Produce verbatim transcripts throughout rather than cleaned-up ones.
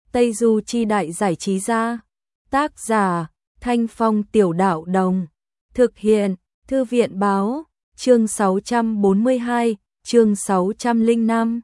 Tây Du Chi Đại Giải Trí Gia. Tác giả Thanh Phong Tiểu Đạo Đồng. Thực hiện Thư viện Báo. Chương sáu trăm bốn mươi hai, chương sáu trăm lẻ năm.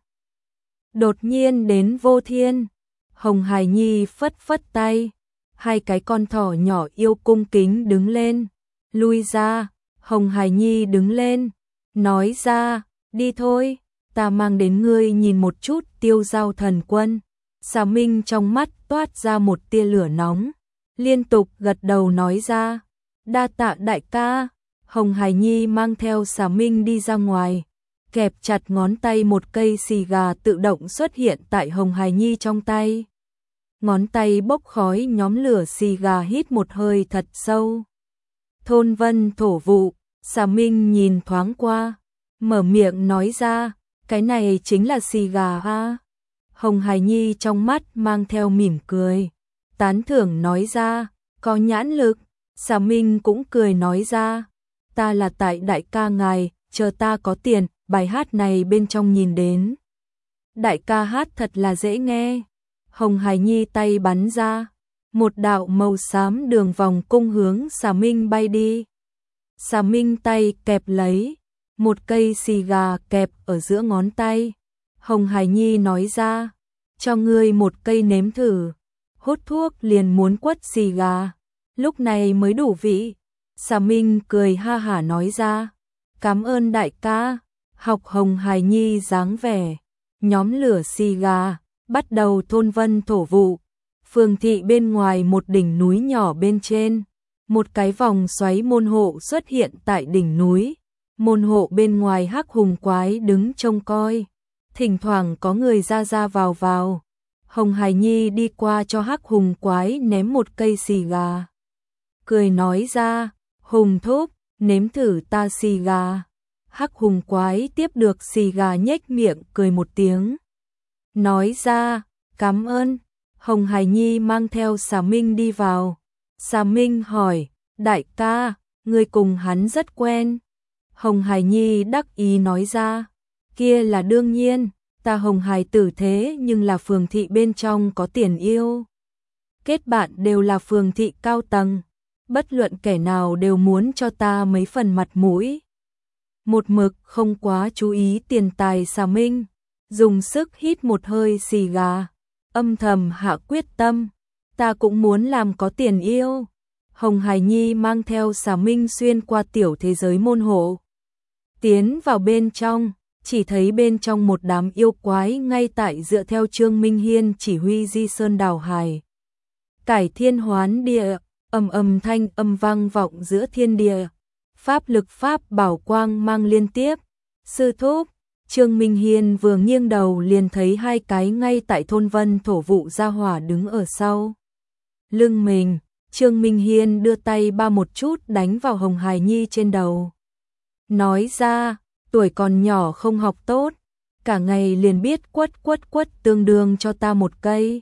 Đột nhiên đến vô thiên. Hồng Hải Nhi phất phất tay. Hai cái con thỏ nhỏ yêu cung kính đứng lên. Lui ra. Hồng Hải Nhi đứng lên. Nói ra, đi thôi, ta mang đến ngươi nhìn một chút Tiêu Giao Thần Quân. Xà Minh trong mắt toát ra một tia lửa nóng. Liên tục gật đầu nói ra. Đa tạ đại ca. Hồng Hải Nhi mang theo Xà Minh đi ra ngoài. Kẹp chặt ngón tay, một cây xì gà tự động xuất hiện tại Hồng Hải Nhi trong tay. Ngón tay bốc khói nhóm lửa, xì gà hít một hơi thật sâu. Thôn Vân Thổ Vụ. Xà Minh nhìn thoáng qua, mở miệng nói ra, cái này chính là xì gà ha. Hồng Hải Nhi trong mắt mang theo mỉm cười, tán thưởng nói ra, có nhãn lực. Xà Minh cũng cười nói ra, ta là tại đại ca ngài, chờ ta có tiền, bài hát này bên trong nhìn đến. Đại ca hát thật là dễ nghe. Hồng Hải Nhi tay bắn ra, một đạo màu xám đường vòng cung hướng Xà Minh bay đi. Xà Minh tay kẹp lấy, một cây xì gà kẹp ở giữa ngón tay. Hồng Hải Nhi nói ra, cho ngươi một cây nếm thử. Hút thuốc liền muốn quất xì gà, lúc này mới đủ vị. Xà Minh cười ha hả nói ra, cảm ơn đại ca. Học Hồng Hải Nhi dáng vẻ, nhóm lửa xì gà, bắt đầu thôn Vân Thổ Vụ. Phường thị bên ngoài một đỉnh núi nhỏ bên trên. Một cái vòng xoáy môn hộ xuất hiện tại đỉnh núi. Môn hộ bên ngoài Hắc Hùng Quái đứng trông coi. Thỉnh thoảng có người ra ra vào vào. Hồng Hải Nhi đi qua cho Hắc Hùng Quái ném một cây xì gà. Cười nói ra, Hùng thúc, nếm thử ta xì gà. Hắc Hùng Quái tiếp được xì gà nhếch miệng cười một tiếng. Nói ra, cảm ơn. Hồng Hải Nhi mang theo Xà Minh đi vào. Xà Minh hỏi, đại ca, ngươi cùng hắn rất quen. Hồng Hải Nhi đắc ý nói ra, kia là đương nhiên, ta Hồng Hải tử thế nhưng là phường thị bên trong có tiền yêu. Kết bạn đều là phường thị cao tầng, bất luận kẻ nào đều muốn cho ta mấy phần mặt mũi. Một mực không quá chú ý tiền tài. Xà Minh dùng sức hít một hơi xì gà, âm thầm hạ quyết tâm, ta cũng muốn làm có tiền yêu. Hồng Hải Nhi mang theo Xà Minh xuyên qua tiểu thế giới môn hộ. Tiến vào bên trong, chỉ thấy bên trong một đám yêu quái ngay tại dựa theo Trương Minh Hiên chỉ huy di sơn đào hải. Cải thiên hoán địa, ầm ầm thanh âm vang vọng giữa thiên địa. Pháp lực pháp bảo quang mang liên tiếp. Sư thúc, Trương Minh Hiên vừa nghiêng đầu liền thấy hai cái ngay tại thôn Vân Thổ Vụ gia hỏa đứng ở sau lưng mình. Trương Minh Hiên đưa tay ba một chút đánh vào Hồng Hải Nhi trên đầu. Nói ra, tuổi còn nhỏ không học tốt, cả ngày liền biết quất quất quất, tương đương cho ta một cây.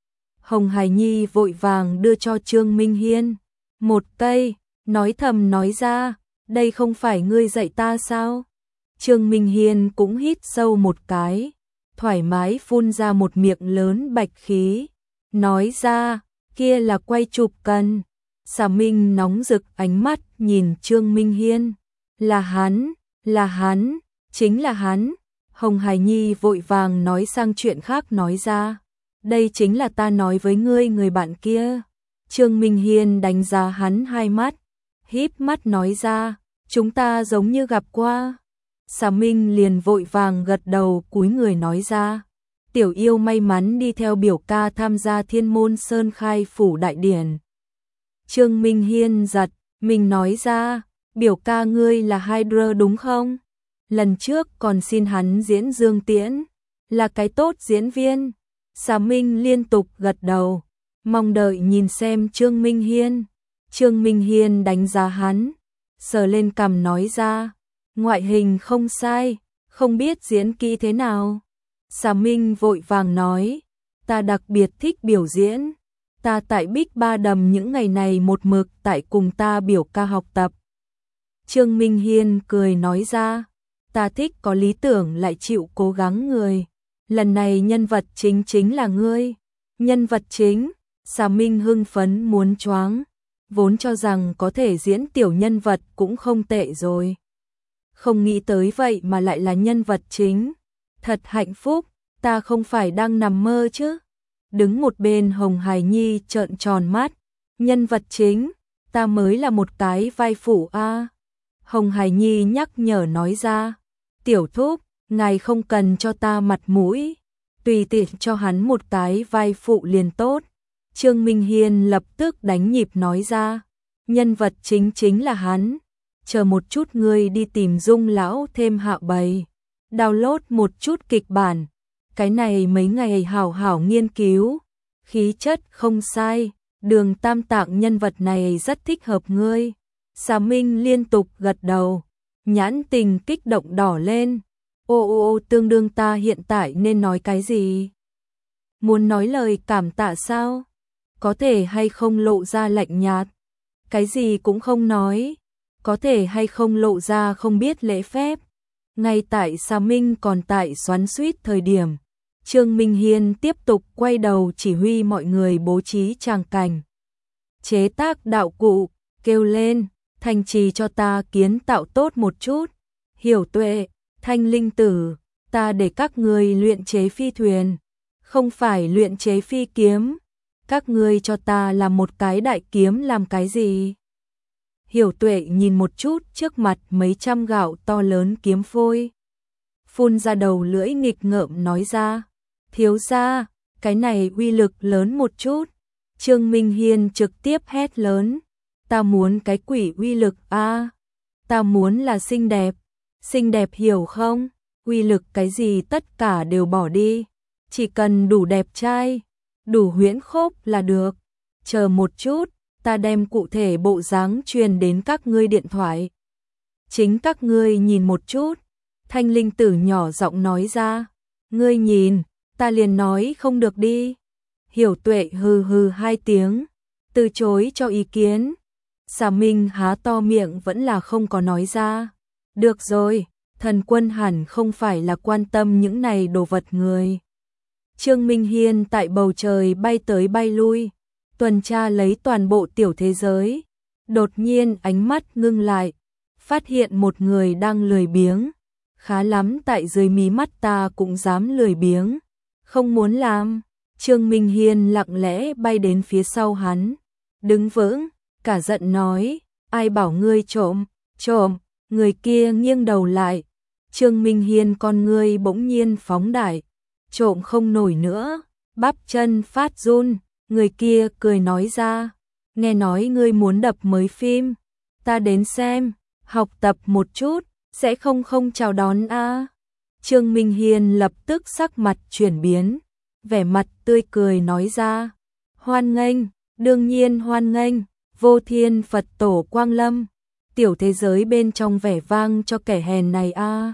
Hồng Hải Nhi vội vàng đưa cho Trương Minh Hiên một cây, nói thầm nói ra, đây không phải ngươi dạy ta sao? Trương Minh Hiên cũng hít sâu một cái, thoải mái phun ra một miệng lớn bạch khí, nói ra, kia là quay chụp cần. Xà Minh nóng rực ánh mắt nhìn Trương Minh Hiên, là hắn, là hắn, chính là hắn. Hồng Hải Nhi vội vàng nói sang chuyện khác nói ra, đây chính là ta nói với ngươi người bạn kia. Trương Minh Hiên đánh giá hắn hai mắt, híp mắt nói ra, chúng ta giống như gặp qua. Xà Minh liền vội vàng gật đầu cúi người nói ra, tiểu yêu may mắn đi theo biểu ca tham gia Thiên Môn Sơn khai phủ đại điển. Trương Minh Hiên giật mình nói ra, biểu ca ngươi là Hydra đúng không? Lần trước còn xin hắn diễn Dương Tiễn, là cái tốt diễn viên. Xà Minh liên tục gật đầu, mong đợi nhìn xem Trương Minh Hiên. Trương Minh Hiên đánh giá hắn, sờ lên cằm nói ra, ngoại hình không sai, không biết diễn kỹ thế nào. Xà Minh vội vàng nói, ta đặc biệt thích biểu diễn, ta tại Bích Ba Đầm những ngày này một mực tại cùng ta biểu ca học tập. Trương Minh Hiên cười nói ra, ta thích có lý tưởng lại chịu cố gắng người, lần này nhân vật chính chính là ngươi. Nhân vật chính, Xà Minh hưng phấn muốn choáng, vốn cho rằng có thể diễn tiểu nhân vật cũng không tệ rồi. Không nghĩ tới vậy mà lại là nhân vật chính. Thật hạnh phúc, ta không phải đang nằm mơ chứ. Đứng một bên Hồng Hải Nhi trợn tròn mắt, nhân vật chính, ta mới là một cái vai phụ a. À. Hồng Hải Nhi nhắc nhở nói ra, tiểu thúc, ngài không cần cho ta mặt mũi, tùy tiện cho hắn một cái vai phụ liền tốt. Trương Minh Hiên lập tức đánh nhịp nói ra, nhân vật chính chính là hắn. Chờ một chút ngươi đi tìm Dung lão thêm hạ bày, download một chút kịch bản, cái này mấy ngày hảo hảo nghiên cứu, khí chất không sai, Đường Tam Tạng nhân vật này rất thích hợp ngươi. Xà Minh liên tục gật đầu, nhãn tình kích động đỏ lên. Ô ô ô, tương đương ta hiện tại nên nói cái gì? Muốn nói lời cảm tạ sao? Có thể hay không lộ ra lạnh nhạt? Cái gì cũng không nói. Có thể hay không lộ ra không biết lễ phép? Ngay tại Xà Minh còn tại xoắn xuýt thời điểm, Trương Minh Hiên tiếp tục quay đầu chỉ huy mọi người bố trí tràng cảnh. Chế tác đạo cụ, kêu lên, thành trì cho ta kiến tạo tốt một chút. Hiểu Tuệ, Thanh Linh Tử, ta để các ngươi luyện chế phi thuyền, không phải luyện chế phi kiếm. Các ngươi cho ta làm một cái đại kiếm làm cái gì? Hiểu Tuệ nhìn một chút trước mặt mấy trăm gạo to lớn kiếm phôi, phun ra đầu lưỡi nghịch ngợm nói ra, thiếu gia, cái này uy lực lớn một chút. Trương Minh Hiên trực tiếp hét lớn, ta muốn cái quỷ uy lực a, à, ta muốn là xinh đẹp, xinh đẹp hiểu không? Uy lực cái gì tất cả đều bỏ đi, chỉ cần đủ đẹp trai, đủ huyễn khốc là được. Chờ một chút, ta đem cụ thể bộ dáng truyền đến các ngươi điện thoại. Chính các ngươi nhìn một chút. Thanh Linh Tử nhỏ giọng nói ra, ngươi nhìn, ta liền nói không được đi. Hiểu Tuệ hừ hừ hai tiếng, từ chối cho ý kiến. Xà Minh há to miệng vẫn là không có nói ra. Được rồi, thần quân hẳn không phải là quan tâm những này đồ vật người. Trương Minh Hiên tại bầu trời bay tới bay lui, tuần tra lấy toàn bộ tiểu thế giới. Đột nhiên ánh mắt ngưng lại, phát hiện một người đang lười biếng. Khá lắm, tại dưới mí mắt ta cũng dám lười biếng. Không muốn làm. Trương Minh Hiên lặng lẽ bay đến phía sau hắn, đứng vững, cả giận nói, ai bảo ngươi trộm, trộm. Người kia nghiêng đầu lại, Trương Minh Hiên con ngươi bỗng nhiên phóng đại, trộm không nổi nữa, bắp chân phát run. Người kia cười nói ra, nghe nói ngươi muốn đập mới phim, ta đến xem, học tập một chút, sẽ không không chào đón a. À. Trương Minh Hiên lập tức sắc mặt chuyển biến, vẻ mặt tươi cười nói ra, hoan nghênh, đương nhiên hoan nghênh, Vô Thiên Phật tổ quang lâm, tiểu thế giới bên trong vẻ vang cho kẻ hèn này a. À.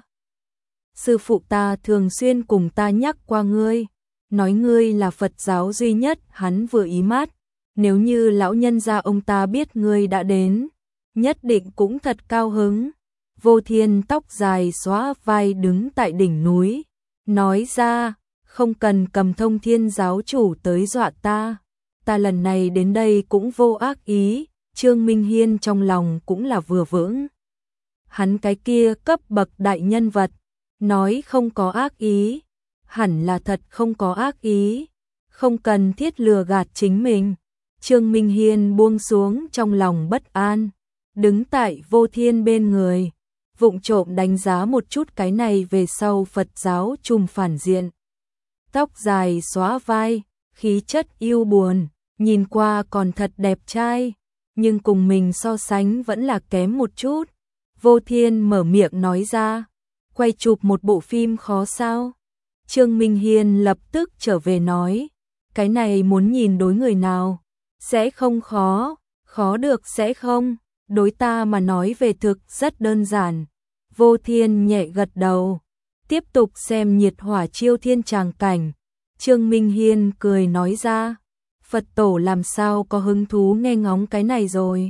Sư phụ ta thường xuyên cùng ta nhắc qua ngươi, nói ngươi là Phật giáo duy nhất hắn vừa ý mát, nếu như lão nhân gia ông ta biết ngươi đã đến, nhất định cũng thật cao hứng. Vô Thiên tóc dài xóa vai đứng tại đỉnh núi, nói ra, không cần cầm Thông Thiên giáo chủ tới dọa ta, ta lần này đến đây cũng vô ác ý. Trương Minh Hiên trong lòng cũng là vừa vững. Hắn cái kia cấp bậc đại nhân vật, nói không có ác ý, hẳn là thật không có ác ý, không cần thiết lừa gạt chính mình. Trương Minh Hiên buông xuống trong lòng bất an, đứng tại Vô Thiên bên người, vụng trộm đánh giá một chút cái này về sau Phật giáo trùm phản diện. Tóc dài xóa vai, khí chất yêu buồn, nhìn qua còn thật đẹp trai, nhưng cùng mình so sánh vẫn là kém một chút. Vô Thiên mở miệng nói ra, quay chụp một bộ phim khó sao? Trương Minh Hiên lập tức trở về nói, cái này muốn nhìn đối người nào, sẽ không khó, khó được sẽ không, đối ta mà nói về thực rất đơn giản. Vô Thiên nhẹ gật đầu, tiếp tục xem nhiệt hỏa chiêu thiên tràng cảnh. Trương Minh Hiên cười nói ra, Phật tổ làm sao có hứng thú nghe ngóng cái này rồi.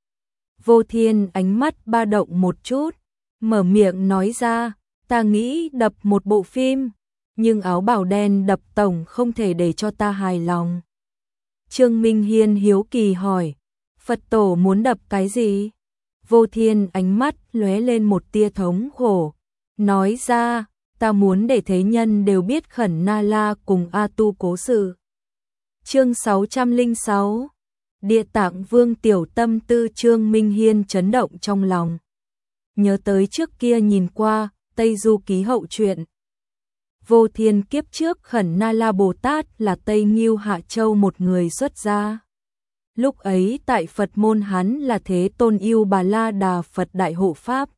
Vô Thiên ánh mắt ba động một chút, mở miệng nói ra, ta nghĩ đập một bộ phim, nhưng áo bào đen đập tổng không thể để cho ta hài lòng. Trương Minh Hiên hiếu kỳ hỏi, Phật tổ muốn đập cái gì? Vô Thiên ánh mắt lóe lên một tia thống khổ, nói ra, ta muốn để thế nhân đều biết Khẩn Na La cùng A Tu cố sự. Chương sáu trăm lẻ sáu, Địa Tạng Vương tiểu tâm tư. Trương Minh Hiên chấn động trong lòng. Nhớ tới trước kia nhìn qua Tây Du Ký hậu truyện. Vô Thiên kiếp trước Khẩn Na La Bồ Tát là Tây Ngưu Hạ Châu một người xuất gia. Lúc ấy tại Phật môn hắn là Thế Tôn Yêu Bà La Đà Phật Đại Hộ Pháp.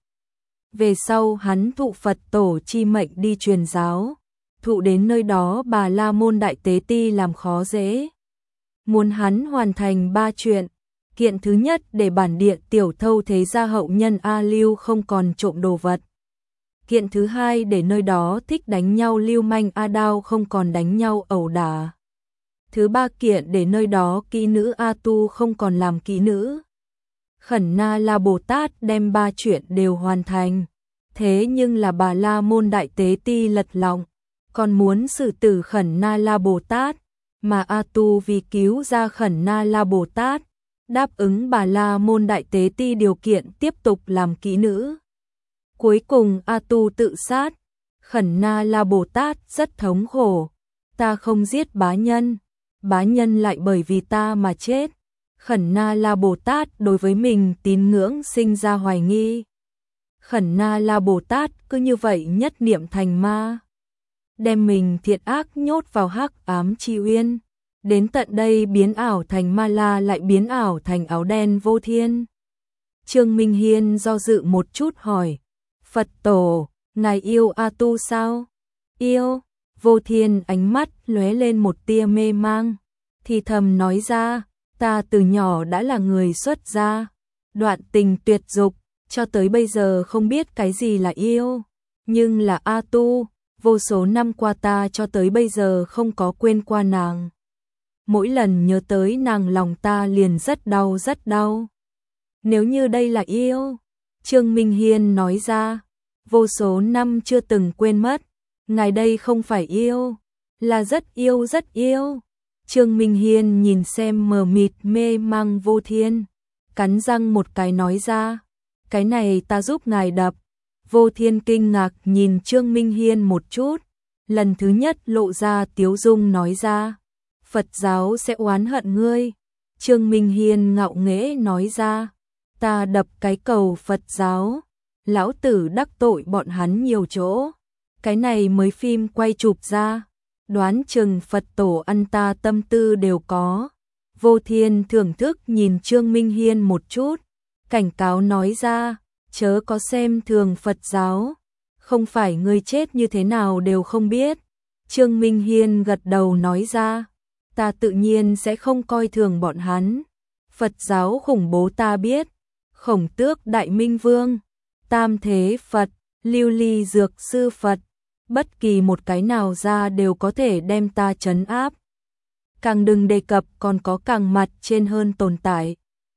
Về sau hắn thụ Phật tổ chi mệnh đi truyền giáo, thụ đến nơi đó Bà La Môn Đại Tế Ti làm khó dễ. Muốn hắn hoàn thành ba chuyện. Kiện thứ nhất để bản địa tiểu thâu thế gia hậu nhân A Lưu không còn trộm đồ vật. Kiện thứ hai để nơi đó thích đánh nhau lưu manh A Đao không còn đánh nhau ẩu đả. Thứ ba kiện để nơi đó kỹ nữ A Tu không còn làm kỹ nữ. Khẩn Na La Bồ Tát đem ba chuyện đều hoàn thành. Thế nhưng là Bà La Môn Đại Tế Ti lật lọng, còn muốn xử tử Khẩn Na La Bồ Tát, mà A Tu vì cứu ra Khẩn Na La Bồ Tát, đáp ứng Bà La Môn Đại Tế Ti điều kiện tiếp tục làm kỹ nữ. Cuối cùng A Tu tự sát. Khẩn Na La Bồ Tát rất thống khổ, ta không giết bá nhân, bá nhân lại bởi vì ta mà chết. Khẩn Na La Bồ Tát đối với mình tín ngưỡng sinh ra hoài nghi. Khẩn Na La Bồ Tát cứ như vậy nhất niệm thành ma, đem mình thiện ác nhốt vào hắc ám chi uyên, đến tận đây biến ảo thành ma la lại biến ảo thành áo đen Vô Thiên. Trương Minh Hiên do dự một chút hỏi, Phật tổ, ngài yêu A Tu sao? Yêu. Vô Thiên ánh mắt lóe lên một tia mê mang, thì thầm nói ra, ta từ nhỏ đã là người xuất gia, đoạn tình tuyệt dục, cho tới bây giờ không biết cái gì là yêu, nhưng là A Tu, vô số năm qua ta cho tới bây giờ không có quên qua nàng. Mỗi lần nhớ tới nàng lòng ta liền rất đau rất đau. Nếu như đây là yêu, Trương Minh Hiên nói ra, vô số năm chưa từng quên mất, ngài đây không phải yêu, là rất yêu rất yêu. Trương Minh Hiên nhìn xem mờ mịt mê mang Vô Thiên, cắn răng một cái nói ra, cái này ta giúp ngài đập. Vô Thiên kinh ngạc nhìn Trương Minh Hiên một chút, lần thứ nhất lộ ra tiếu dung nói ra, Phật giáo sẽ oán hận ngươi. Trương Minh Hiên ngạo nghễ nói ra, ta đập cái cầu Phật giáo, lão tử đắc tội bọn hắn nhiều chỗ, cái này mới phim quay chụp ra, đoán chừng Phật tổ ăn ta tâm tư đều có. Vô Thiên thưởng thức nhìn Trương Minh Hiên một chút, cảnh cáo nói ra, chớ có xem thường Phật giáo, không phải ngươi chết như thế nào đều không biết. Trương Minh Hiên gật đầu nói ra, ta tự nhiên sẽ không coi thường bọn hắn. Phật giáo khủng bố ta biết, Khổng Tước Đại Minh Vương, Tam Thế Phật, Lưu Ly Dược Sư Phật, bất kỳ một cái nào ra đều có thể đem ta trấn áp. Càng đừng đề cập còn có càng mặt trên hơn tồn tại.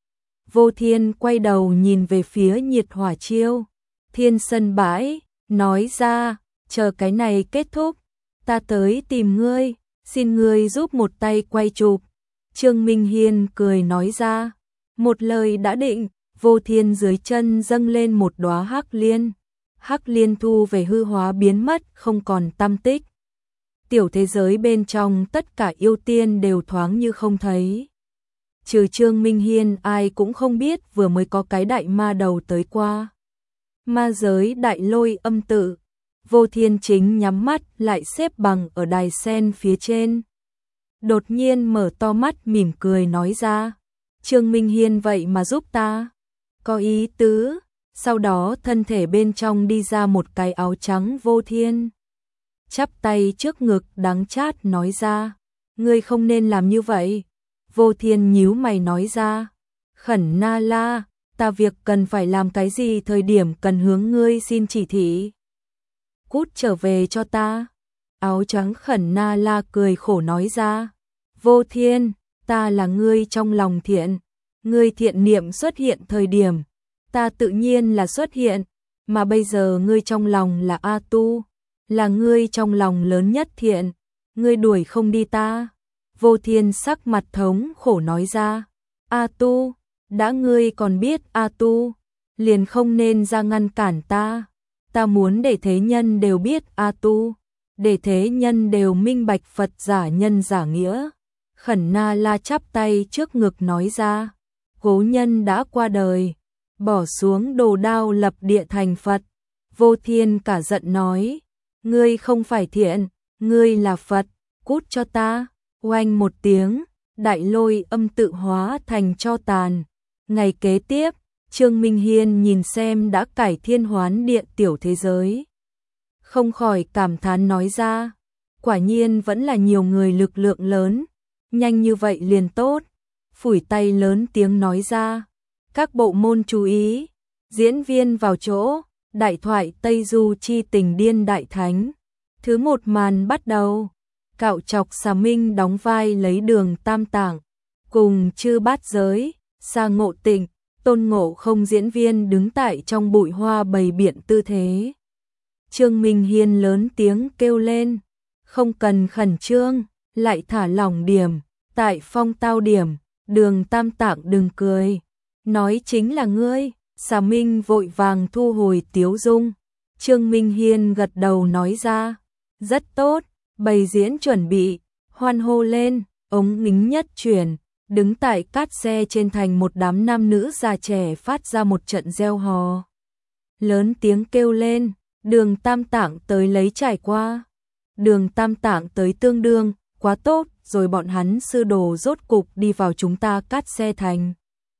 Vô Thiên quay đầu nhìn về phía Nhiệt Hỏa Chiêu, Thiên Sân Bãi, nói ra, chờ cái này kết thúc, ta tới tìm ngươi, xin ngươi giúp một tay quay chụp. Trương Minh Hiên cười nói ra, một lời đã định. Vô Thiên dưới chân dâng lên một đóa hắc liên, hắc liên thu về hư hóa biến mất không còn tăm tích. Tiểu thế giới bên trong tất cả yêu tiên đều thoáng như không thấy. Trừ Trương Minh Hiên ai cũng không biết vừa mới có cái đại ma đầu tới qua. Ma giới Đại Lôi Âm Tự, Vô Thiên chính nhắm mắt lại xếp bằng ở đài sen phía trên. Đột nhiên mở to mắt mỉm cười nói ra, Trương Minh Hiên vậy mà giúp ta, có ý tứ. Sau đó thân thể bên trong đi ra một cái áo trắng Vô Thiên, chắp tay trước ngực đắng chát nói ra, ngươi không nên làm như vậy. Vô Thiên nhíu mày nói ra, Khẩn Na La, ta việc cần phải làm cái gì thời điểm cần hướng ngươi xin chỉ thị. Cút trở về cho ta. Áo trắng Khẩn Na La cười khổ nói ra, Vô Thiên, ta là ngươi trong lòng thiện, ngươi thiện niệm xuất hiện thời điểm, ta tự nhiên là xuất hiện, mà bây giờ ngươi trong lòng là A Tu, là ngươi trong lòng lớn nhất thiện, ngươi đuổi không đi ta. Vô Thiên sắc mặt thống khổ nói ra, A Tu, đã ngươi còn biết A Tu, liền không nên ra ngăn cản ta. Ta muốn để thế nhân đều biết A Tu, để thế nhân đều minh bạch Phật giả nhân giả nghĩa. Khẩn Na La chắp tay trước ngực nói ra, cố nhân đã qua đời, bỏ xuống đồ đao lập địa thành Phật. Vô Thiên cả giận nói, ngươi không phải thiện, ngươi là Phật, cút cho ta. Oanh một tiếng, đại lôi âm tự hóa thành tro tàn. Ngày kế tiếp, Trương Minh Hiên nhìn xem đã cải thiên hoán địa tiểu thế giới, không khỏi cảm thán nói ra, quả nhiên vẫn là nhiều người lực lượng lớn, nhanh như vậy liền tốt. Phủi tay lớn tiếng nói ra, các bộ môn chú ý, diễn viên vào chỗ, đại thoại Tây Du chi tình điên đại thánh. Thứ một màn bắt đầu, Cạo Trọc Xà Minh đóng vai lấy Đường Tam Tạng, cùng Chư Bát Giới, Sa Ngộ Tịnh, Tôn Ngộ Không diễn viên đứng tại trong bụi hoa bày biện tư thế. Trương Minh Hiên lớn tiếng kêu lên, không cần khẩn trương, lại thả lỏng điểm, tại phong tao điểm, Đường Tam Tạng đừng cười, nói chính là ngươi. Xà Minh vội vàng thu hồi tiếu dung. Trương Minh Hiên gật đầu nói ra, rất tốt, bày diễn chuẩn bị, hoan hô lên. Ống nghính nhất chuyển, đứng tại cát xe trên thành một đám nam nữ già trẻ phát ra một trận reo hò. Lớn tiếng kêu lên, Đường Tam Tạng tới lấy trải qua. Đường Tam Tạng tới tương đương, quá tốt, rồi bọn hắn sư đồ rốt cục đi vào chúng ta cát xe thành.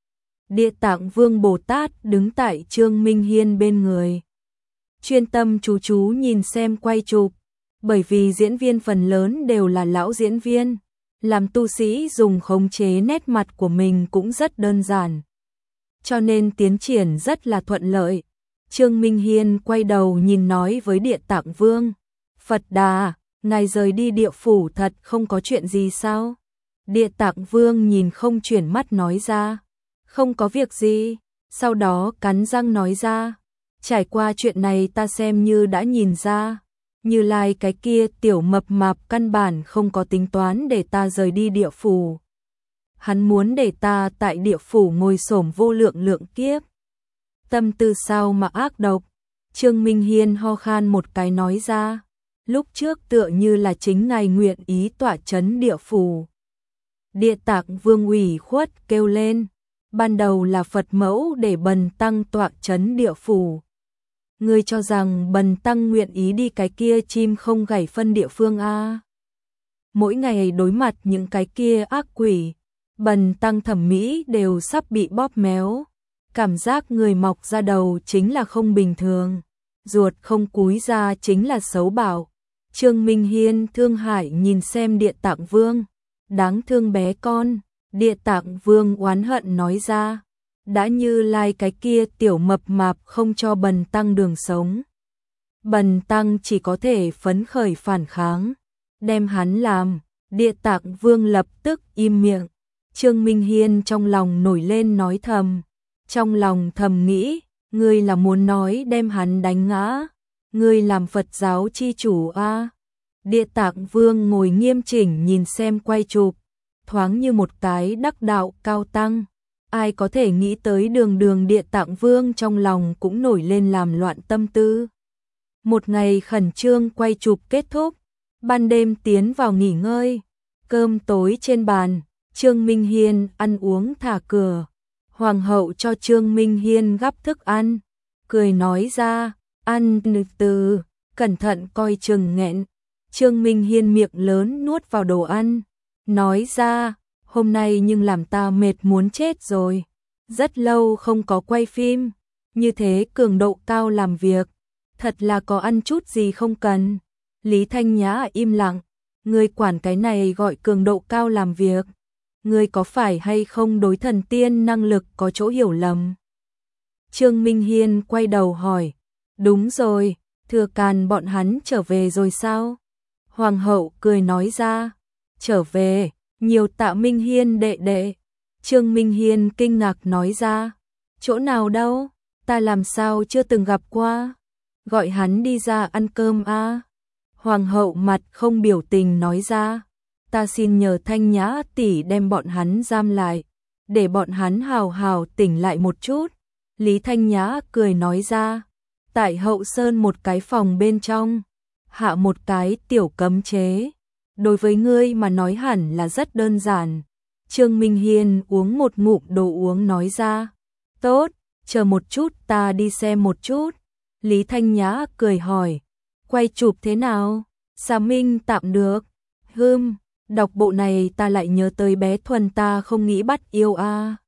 Địa Tạng Vương Bồ Tát đứng tại Trương Minh Hiên bên người, chuyên tâm chú chú nhìn xem quay chụp, bởi vì diễn viên phần lớn đều là lão diễn viên, làm tu sĩ dùng khống chế nét mặt của mình cũng rất đơn giản, cho nên tiến triển rất là thuận lợi. Trương Minh Hiên quay đầu nhìn nói với Địa Tạng Vương, Phật Đà, ngài rời đi địa phủ thật không có chuyện gì sao? Địa Tạng Vương nhìn không chuyển mắt nói ra, không có việc gì, sau đó cắn răng nói ra, trải qua chuyện này ta xem như đã nhìn ra, Như Lai cái kia tiểu mập mạp căn bản không có tính toán để ta rời đi địa phủ. Hắn muốn để ta tại địa phủ ngồi xổm vô lượng lượng kiếp. Tâm tư sao mà ác độc. Trương Minh Hiên ho khan một cái nói ra, lúc trước tựa như là chính ngài nguyện ý tọa chấn địa phủ. Địa Tạng Vương ủy khuất kêu lên, ban đầu là Phật mẫu để Bần Tăng tọa chấn địa phủ. Ngươi cho rằng Bần Tăng nguyện ý đi cái kia chim không gảy phân địa phương a? Mỗi ngày đối mặt những cái kia ác quỷ, Bần Tăng thẩm mỹ đều sắp bị bóp méo. Cảm giác người mọc ra đầu chính là không bình thường, ruột không cúi ra chính là xấu bảo. Trương Minh Hiên thương hại nhìn xem Địa Tạng Vương, đáng thương bé con. Địa Tạng Vương oán hận nói ra, đã Như Lai cái kia tiểu mập mạp không cho Bần Tăng đường sống, Bần Tăng chỉ có thể phấn khởi phản kháng, đem hắn làm. Địa Tạng Vương lập tức im miệng. Trương Minh Hiên trong lòng nổi lên nói thầm, trong lòng thầm nghĩ, ngươi là muốn nói đem hắn đánh ngã, ngươi làm Phật giáo chi chủ a? Địa Tạng Vương ngồi nghiêm chỉnh nhìn xem quay chụp, thoáng như một cái đắc đạo cao tăng. Ai có thể nghĩ tới đường đường Địa Tạng Vương trong lòng cũng nổi lên làm loạn tâm tư. Một ngày khẩn trương quay chụp kết thúc, ban đêm tiến vào nghỉ ngơi, cơm tối trên bàn, Trương Minh Hiên ăn uống thả cửa. Hoàng hậu cho Trương Minh Hiên gắp thức ăn, cười nói ra, ăn từ, cẩn thận coi chừng nghẹn. Trương Minh Hiên miệng lớn nuốt vào đồ ăn, nói ra, hôm nay nhưng làm ta mệt muốn chết rồi, rất lâu không có quay phim, như thế cường độ cao làm việc, thật là có ăn chút gì không cần. Lý Thanh Nhã im lặng, ngươi quản cái này gọi cường độ cao làm việc, ngươi có phải hay không đối thần tiên năng lực có chỗ hiểu lầm? Trương Minh Hiên quay đầu hỏi, đúng rồi, Thừa Càn bọn hắn trở về rồi sao? Hoàng hậu cười nói ra, trở về, nhiều tạ Minh Hiên đệ đệ. Trương Minh Hiên kinh ngạc nói ra, chỗ nào đâu, ta làm sao chưa từng gặp qua, gọi hắn đi ra ăn cơm a. Hoàng hậu mặt không biểu tình nói ra, ta xin nhờ Thanh Nhã tỷ đem bọn hắn giam lại, để bọn hắn hào hào tỉnh lại một chút. Lý Thanh Nhã cười nói ra, tại Hậu Sơn một cái phòng bên trong, hạ một cái tiểu cấm chế. Đối với ngươi mà nói hẳn là rất đơn giản. Trương Minh Hiên uống một ngụm đồ uống nói ra, tốt, chờ một chút ta đi xem một chút. Lý Thanh Nhã cười hỏi, quay chụp thế nào? Sa Minh tạm được. Hừm, đọc bộ này ta lại nhớ tới bé Thuần ta không nghĩ bắt yêu a. À.